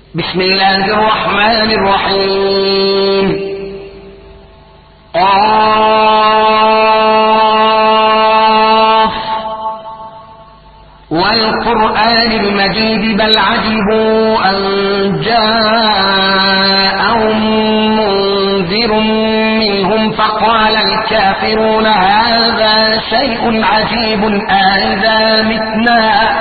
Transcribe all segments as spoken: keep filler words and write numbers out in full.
بسم الله الرحمن الرحيم. قاف والقرآن المجيد بل عجبوا أن جاءهم منذر منهم فقال الكافرون هذا شيء عجيب أإذا متنا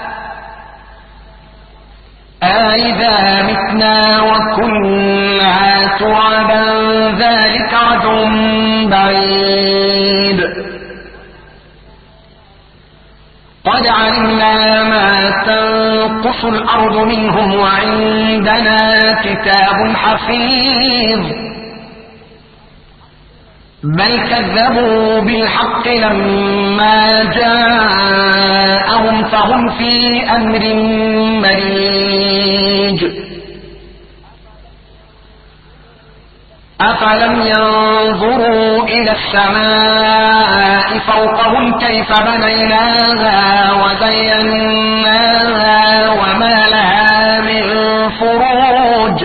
أإذا متنا وكنا ترابا ذلك رجع بعيد. قد علمنا ما تنقص الأرض منهم وعندنا كتاب حفيظ بل كذبوا بالحق لما جاءهم فهم في أمر مريج. أفلم ينظروا إلى السماء فوقهم كيف بنيناها وزيناها وما لها من فروج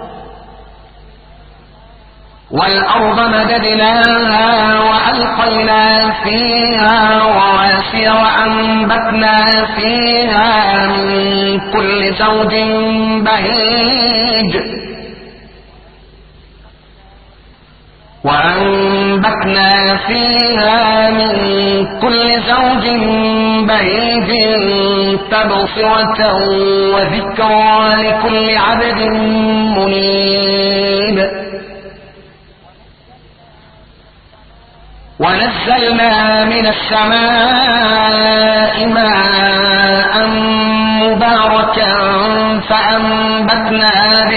والأرض مددناها وألقينا فيها رواسي وأنبتنا فيها من كل زوج بهيج وأنبتنا فيها من كل زوج بهيج تبصرة وذكرى لكل عبد منيب. ونزلنا من السماء ماء مباركا فأنبتنا به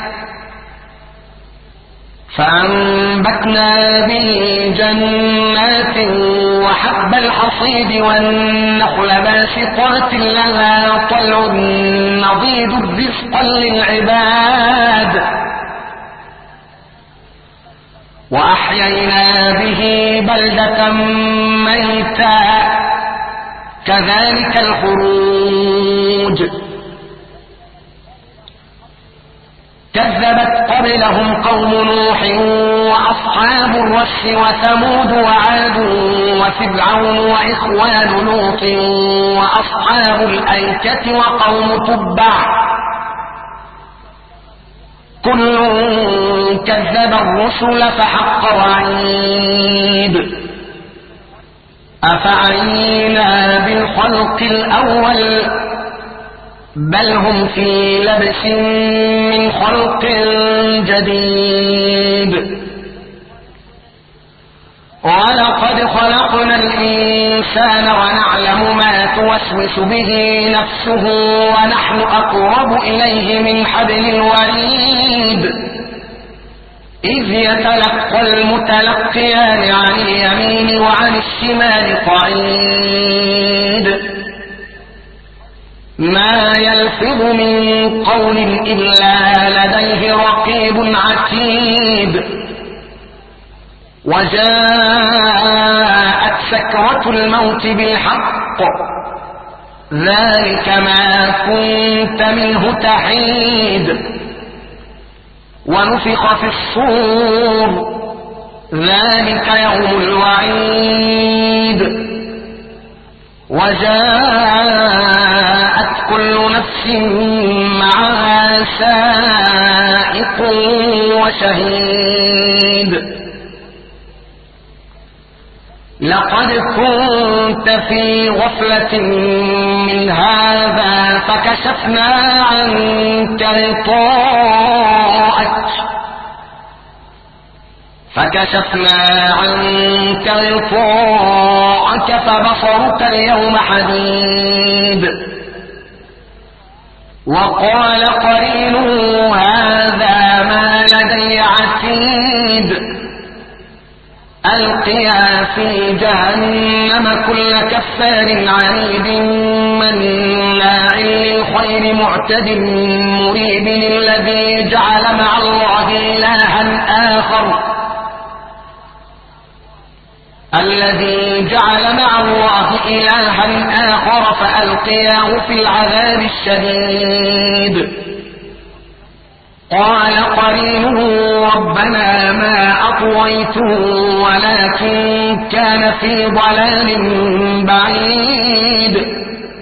فأنبتنا به جنات وحب الحصيد والنخل باسقات لها طلع نضيد رزقا للعباد وأحيينا به بلدة ميتا كذلك الخروج. كذبت قبلهم قوم نوح وأصحاب الرس وثمود وعاد وفرعون وإخوان لوط وأصحاب الأيكة وقوم تبع كل كذب الرسل فحق وعيد. أفعينا بالخلق الأول بل هم في لبس من خلق جديد. ولقد خلقنا الإنسان ونعلم ما توسوس به نفسه ونحن أقرب إليه من حبل الوريد إذ يتلقى المتلقيان عن اليمين وعن الشمال قعيد ما يلفظ من قول إلا لديه رقيب عتيد. وجاءت سكرة الموت بالحق ذلك ما كنت منه تحيد. ونفخ في الصور ذلك يوم الوعيد. وجاءت كل نفس معها سائق وشهيد. لقد كنت في غفلة من هذا فكشفنا عنك غطاءك فكشفنا عنك غطاءك فبصرك اليوم حديد. وقال قرينه هذا ما لدي عتيد. ألقيا في جهنم كل كفار عنيد مناع للخير معتد مريب الذي جعل مع الله إلها آخر الذي جعل مع الله إلها آخر فألقياه في العذاب الشديد قال قرينه ربنا ما أطويته ولكن كان في ضلال بعيد.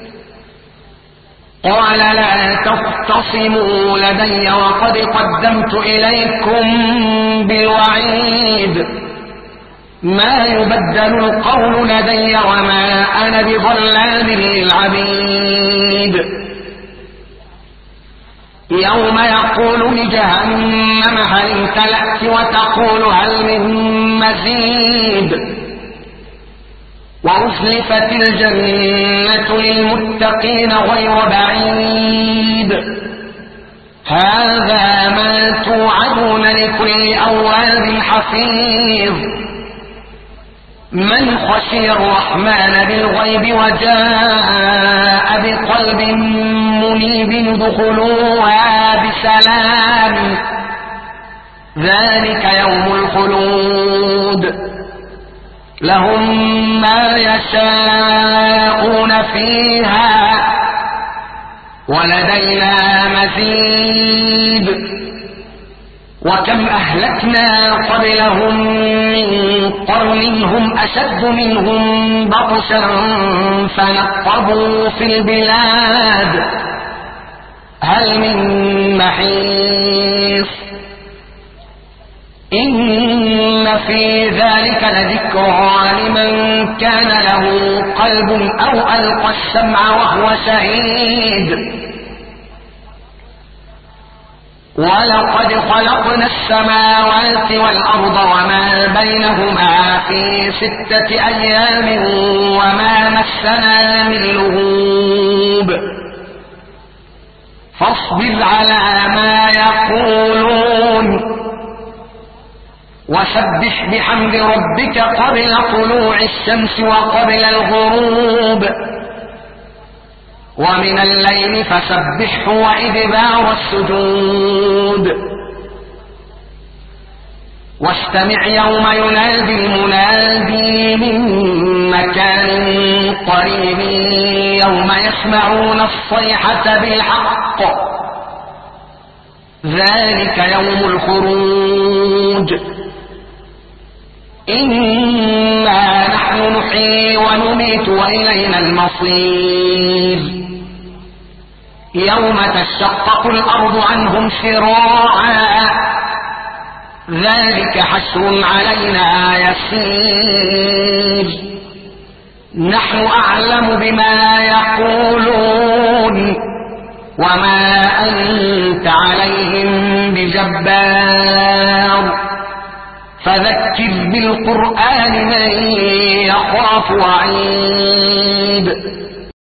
قال لا تختصموا لدي وقد قدمت إليكم بالوعيد، ما يبدل القول لدي وما أنا بظلام للعبيد. يوم يقول لجهنم هل امتلأت وتقول هل من مزيد، وأزلفت الجنة للمتقين غير بعيد. هذا ما توعدون لكل أواب حفيظ. من خشي الرحمن بالغيب وجاء بقلب منيب ادخلوها بسلام، ذلك يوم الخلود، لهم ما يشاءون فيها ولدينا مزيد. وكم أهلكنا قبلهم من قرن هم أشد منهم بطشا فنقبوا في البلاد هل من محيص. إن في ذلك لذكرى لمن كان له قلب أو ألقى السمع وهو شهيد. ولقد خلقنا السماوات والأرض وما بينهما في ستة أيام وما مسنا من لغوب. فاصبر على ما يقولون وسبح بحمد ربك قبل طلوع الشمس وقبل الغروب، ومن الليل فسبحه وإدبار السجود. واستمع يوم ينادي المنادي من مكان قريب يوم يسمعون الصيحة بالحق، ذلك يوم الخروج. إنا نحن نحيي ونميت وإلينا المصير. يوم تشقق الأرض عنهم سراعا، ذلك حشر علينا يسير. نحن أعلم بما يقولون وما أنت عليهم بجبار، فذكر بالقرآن من يخاف وعيد.